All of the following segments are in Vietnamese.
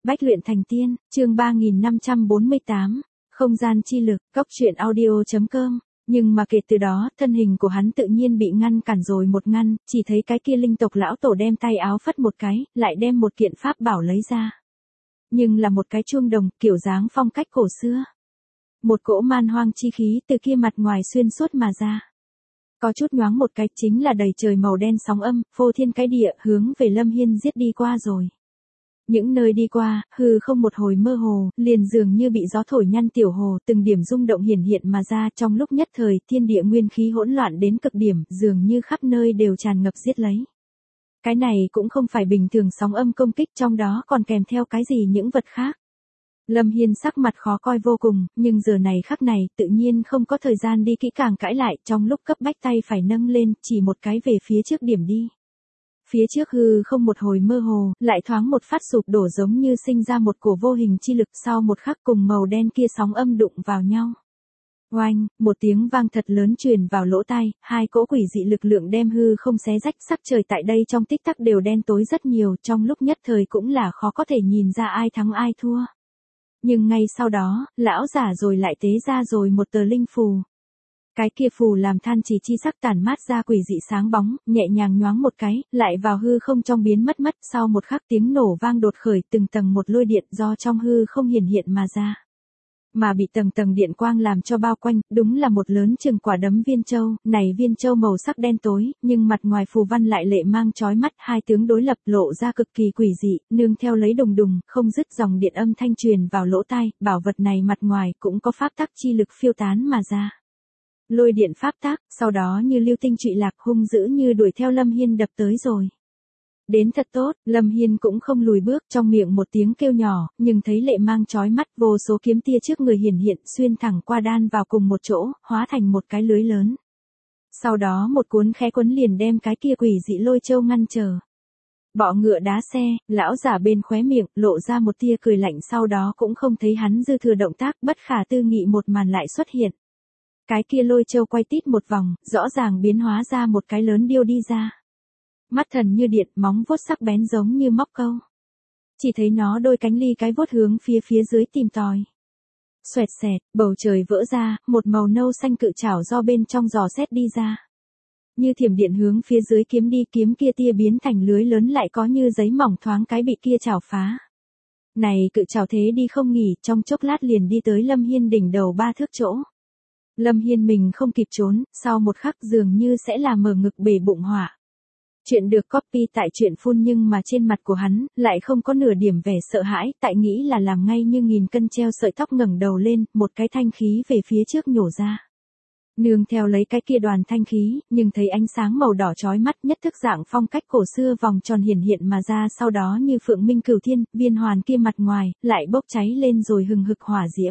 Bách luyện thành tiên, chương 3548, không gian chi lực, góc truyện audio.com. Nhưng mà kể từ đó, thân hình của hắn tự nhiên bị ngăn cản rồi một ngăn, chỉ thấy cái kia linh tộc lão tổ đem tay áo phất một cái, lại đem một kiện pháp bảo lấy ra. Nhưng là một cái chuông đồng, kiểu dáng phong cách cổ xưa. Một cỗ man hoang chi khí từ kia mặt ngoài xuyên suốt mà ra. Có chút nhoáng một cái chính là đầy trời màu đen sóng âm, phô thiên cái địa hướng về Lâm Hiên giết đi qua rồi. Những nơi đi qua, hư không một hồi mơ hồ, liền dường như bị gió thổi nhăn tiểu hồ, từng điểm rung động hiển hiện mà ra, trong lúc nhất thời, thiên địa nguyên khí hỗn loạn đến cực điểm, dường như khắp nơi đều tràn ngập giết lấy. Cái này cũng không phải bình thường sóng âm công kích, trong đó còn kèm theo cái gì những vật khác. Lâm Hiên sắc mặt khó coi vô cùng, nhưng giờ này khắc này, tự nhiên không có thời gian đi kỹ càng cãi lại, trong lúc cấp bách tay phải nâng lên, chỉ một cái về phía trước điểm đi. Phía trước hư không một hồi mơ hồ, lại thoáng một phát sụp đổ giống như sinh ra một cổ vô hình chi lực, sau một khắc cùng màu đen kia sóng âm đụng vào nhau. Oanh, một tiếng vang thật lớn truyền vào lỗ tai, hai cỗ quỷ dị lực lượng đem hư không xé rách, sắc trời tại đây trong tích tắc đều đen tối rất nhiều, trong lúc nhất thời cũng là khó có thể nhìn ra ai thắng ai thua. Nhưng ngay sau đó, lão giả rồi lại tế ra rồi một tờ linh phù. Cái kia phù làm than chỉ chi sắc tản mát ra quỷ dị sáng bóng, nhẹ nhàng nhoáng một cái, lại vào hư không trong biến mất, sau một khắc tiếng nổ vang đột khởi, từng tầng một lôi điện do trong hư không hiển hiện mà ra. Mà bị tầng tầng điện quang làm cho bao quanh, đúng là một lớn chừng quả đấm viên châu, này viên châu màu sắc đen tối, nhưng mặt ngoài phù văn lại lệ mang chói mắt, hai tướng đối lập lộ ra cực kỳ quỷ dị, nương theo lấy đùng đùng, không dứt dòng điện âm thanh truyền vào lỗ tai, bảo vật này mặt ngoài cũng có pháp tắc chi lực phiêu tán mà ra. Lôi điện pháp tác, sau đó như lưu tinh trụy lạc hung dữ như đuổi theo Lâm Hiên đập tới rồi. Đến thật tốt, Lâm Hiên cũng không lùi bước, trong miệng một tiếng kêu nhỏ, nhưng thấy lệ mang chói mắt, vô số kiếm tia trước người hiển hiện, xuyên thẳng qua đan vào cùng một chỗ, hóa thành một cái lưới lớn. Sau đó một cuốn khẽ quấn liền đem cái kia quỷ dị lôi châu ngăn trở. Bọ ngựa đá xe, lão giả bên khóe miệng, lộ ra một tia cười lạnh, sau đó cũng không thấy hắn dư thừa động tác, bất khả tư nghị một màn lại xuất hiện. Cái kia lôi châu quay tít một vòng, rõ ràng biến hóa ra một cái lớn điêu đi ra. Mắt thần như điện, móng vuốt sắc bén giống như móc câu. Chỉ thấy nó đôi cánh ly cái vuốt hướng phía dưới tìm tòi. Xoẹt xẹt, bầu trời vỡ ra, một màu nâu xanh cự trảo do bên trong giò xét đi ra. Như thiểm điện hướng phía dưới kiếm đi, kiếm kia tia biến thành lưới lớn lại có như giấy mỏng thoáng cái bị kia chảo phá. Này cự trảo thế đi không nghỉ, trong chốc lát liền đi tới Lâm Hiên đỉnh đầu 3 thước chỗ. Lâm Hiên mình không kịp trốn, sau một khắc dường như sẽ là mở ngực bể bụng hỏa. Chuyện được copy tại truyện phun nhưng mà trên mặt của hắn, lại không có nửa điểm vẻ sợ hãi, tại nghĩ là làm ngay như nghìn cân treo sợi tóc ngẩng đầu lên, một cái thanh khí về phía trước nhổ ra. Nương theo lấy cái kia đoàn thanh khí, nhưng thấy ánh sáng màu đỏ chói mắt nhất thức dạng phong cách cổ xưa vòng tròn hiển hiện mà ra, sau đó như phượng minh cửu thiên, viên hoàn kia mặt ngoài, lại bốc cháy lên rồi hừng hực hỏa diễm.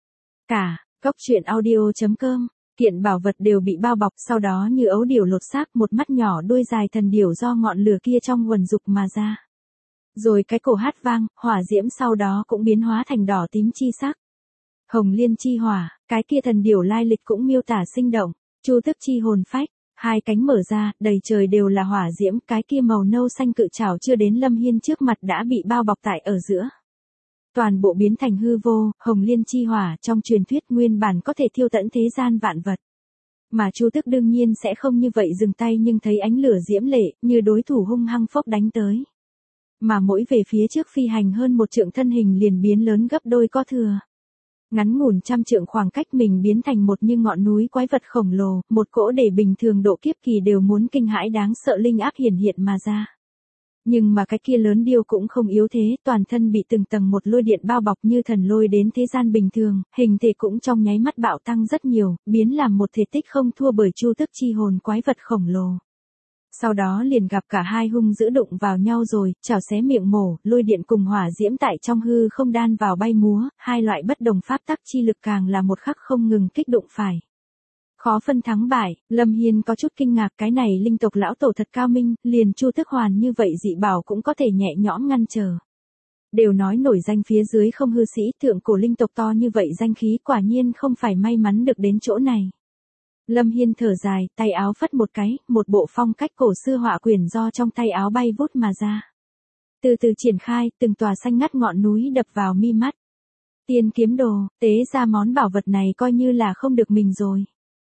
Góc truyện audio.com, kiện bảo vật đều bị bao bọc, sau đó như ấu điểu lột xác, một mắt nhỏ đuôi dài thần điểu do ngọn lửa kia trong quần dục mà ra. Rồi cái cổ hát vang, hỏa diễm sau đó cũng biến hóa thành đỏ tím chi sắc. Hồng liên chi hỏa, cái kia thần điểu lai lịch cũng miêu tả sinh động, chu tức chi hồn phách, hai cánh mở ra, đầy trời đều là hỏa diễm, cái kia màu nâu xanh cự trảo chưa đến Lâm Hiên trước mặt đã bị bao bọc tại ở giữa. Toàn bộ biến thành hư vô, hồng liên chi hỏa trong truyền thuyết nguyên bản có thể thiêu tận thế gian vạn vật. Mà Chu Tức đương nhiên sẽ không như vậy dừng tay, nhưng thấy ánh lửa diễm lệ, như đối thủ hung hăng phốc đánh tới. Mà mỗi về phía trước phi hành hơn một trượng thân hình liền biến lớn gấp đôi có thừa. Ngắn ngủn trăm trượng khoảng cách mình biến thành một như ngọn núi quái vật khổng lồ, một cỗ để bình thường độ kiếp kỳ đều muốn kinh hãi đáng sợ linh áp hiển hiện mà ra. Nhưng mà cái kia lớn điêu cũng không yếu thế, toàn thân bị từng tầng một lôi điện bao bọc như thần lôi đến thế gian bình thường, hình thể cũng trong nháy mắt bạo tăng rất nhiều, biến làm một thể tích không thua bởi chu tức chi hồn quái vật khổng lồ. Sau đó liền gặp cả hai hung dữ đụng vào nhau rồi, chảo xé miệng mổ, lôi điện cùng hỏa diễm tại trong hư không đan vào bay múa, hai loại bất đồng pháp tắc chi lực càng là một khắc không ngừng kích đụng phải. Khó phân thắng bại, Lâm Hiên có chút kinh ngạc, cái này linh tộc lão tổ thật cao minh, liền chu tức hoàn như vậy dị bảo cũng có thể nhẹ nhõm ngăn trở. Đều nói nổi danh phía dưới không hư sĩ, thượng cổ linh tộc to như vậy danh khí quả nhiên không phải may mắn được đến chỗ này. Lâm Hiên thở dài, tay áo phất một cái, một bộ phong cách cổ xưa họa quyển do trong tay áo bay vút mà ra. Từ từ triển khai, từng tòa xanh ngắt ngọn núi đập vào mi mắt. Tiên kiếm đồ, tế ra món bảo vật này coi như là không được mình rồi.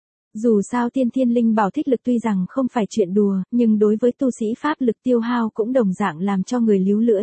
Dù sao tiên thiên linh bảo thích lực tuy rằng không phải chuyện đùa, nhưng đối với tu sĩ pháp lực tiêu hao cũng đồng dạng làm cho người líu lưỡi.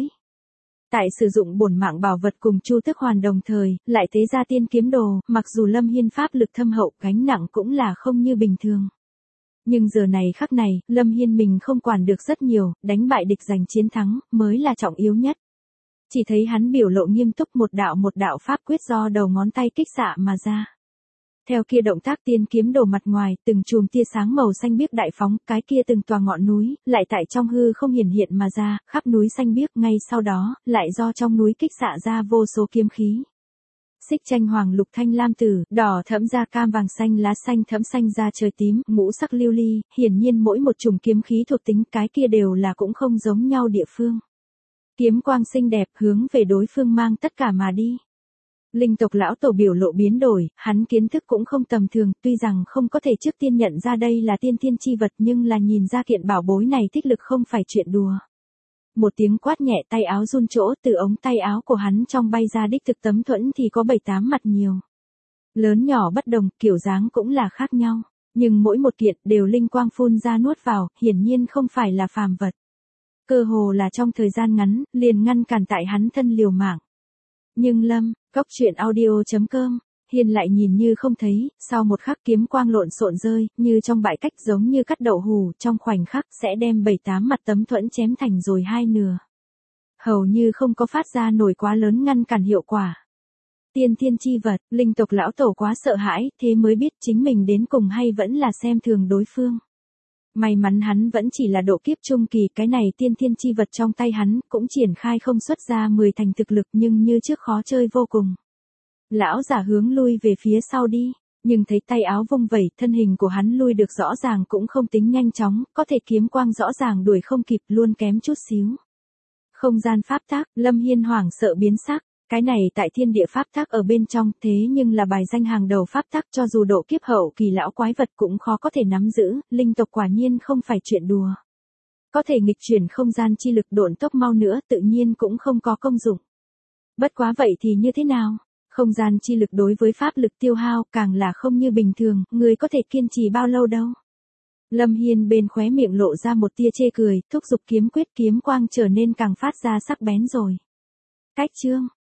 Tại sử dụng bổn mạng bảo vật cùng Chu Tức Hoàn đồng thời, lại tế ra tiên kiếm đồ, mặc dù Lâm Hiên pháp lực thâm hậu, gánh nặng cũng là không như bình thường. Nhưng giờ này khắc này, Lâm Hiên mình không quản được rất nhiều, đánh bại địch giành chiến thắng, mới là trọng yếu nhất. Chỉ thấy hắn biểu lộ nghiêm túc, một đạo pháp quyết do đầu ngón tay kích xạ mà ra. Theo kia động tác tiên kiếm đồ mặt ngoài, từng chùm tia sáng màu xanh biếc đại phóng, cái kia từng tòa ngọn núi, lại tại trong hư không hiển hiện mà ra, khắp núi xanh biếc, ngay sau đó, lại do trong núi kích xạ ra vô số kiếm khí. Xích tranh hoàng lục thanh lam tử, đỏ thẫm da cam vàng xanh lá xanh thẫm xanh da trời tím, ngũ sắc lưu ly, hiển nhiên mỗi một chùm kiếm khí thuộc tính cái kia đều là cũng không giống nhau địa phương. Kiếm quang xinh đẹp hướng về đối phương mang tất cả mà đi. Linh tộc lão tổ biểu lộ biến đổi, hắn kiến thức cũng không tầm thường, tuy rằng không có thể trước tiên nhận ra đây là tiên thiên chi vật nhưng là nhìn ra kiện bảo bối này thích lực không phải chuyện đùa. Một tiếng quát nhẹ tay áo run chỗ, từ ống tay áo của hắn trong bay ra đích thực tấm thuẫn thì có 7-8 mặt nhiều. Lớn nhỏ bất đồng, kiểu dáng cũng là khác nhau, nhưng mỗi một kiện đều linh quang phun ra nuốt vào, hiển nhiên không phải là phàm vật. Cơ hồ là trong thời gian ngắn, liền ngăn cản tại hắn thân liều mạng. Nhưng Góc truyện audio.com, Hiên lại nhìn như không thấy, sau một khắc kiếm quang lộn xộn rơi, như trong bãi cách giống như cắt đậu hù, trong khoảnh khắc sẽ đem 7-8 mặt tấm thuẫn chém thành rồi hai nửa. Hầu như không có phát ra nổi quá lớn ngăn cản hiệu quả. Tiên thiên chi vật, linh tộc lão tổ quá sợ hãi, thế mới biết chính mình đến cùng hay vẫn là xem thường đối phương. May mắn hắn vẫn chỉ là độ kiếp trung kỳ, cái này tiên thiên chi vật trong tay hắn cũng triển khai không xuất ra 10 thành thực lực nhưng như trước khó chơi vô cùng. Lão giả hướng lui về phía sau đi, nhưng thấy tay áo vung vẩy, thân hình của hắn lui được rõ ràng cũng không tính nhanh chóng, có thể kiếm quang rõ ràng đuổi không kịp, luôn kém chút xíu. Không gian pháp tắc, Lâm Hiên hoảng sợ biến sắc. Cái này tại thiên địa pháp tắc ở bên trong, thế nhưng là bài danh hàng đầu pháp tắc, cho dù độ kiếp hậu kỳ lão quái vật cũng khó có thể nắm giữ, linh tộc quả nhiên không phải chuyện đùa. Có thể nghịch chuyển không gian chi lực độn tốc mau nữa tự nhiên cũng không có công dụng. Bất quá vậy thì như thế nào? Không gian chi lực đối với pháp lực tiêu hao càng là không như bình thường, người có thể kiên trì bao lâu đâu. Lâm Hiên bên khóe miệng lộ ra một tia chê cười, thúc giục kiếm quyết, kiếm quang trở nên càng phát ra sắc bén rồi. Cách chương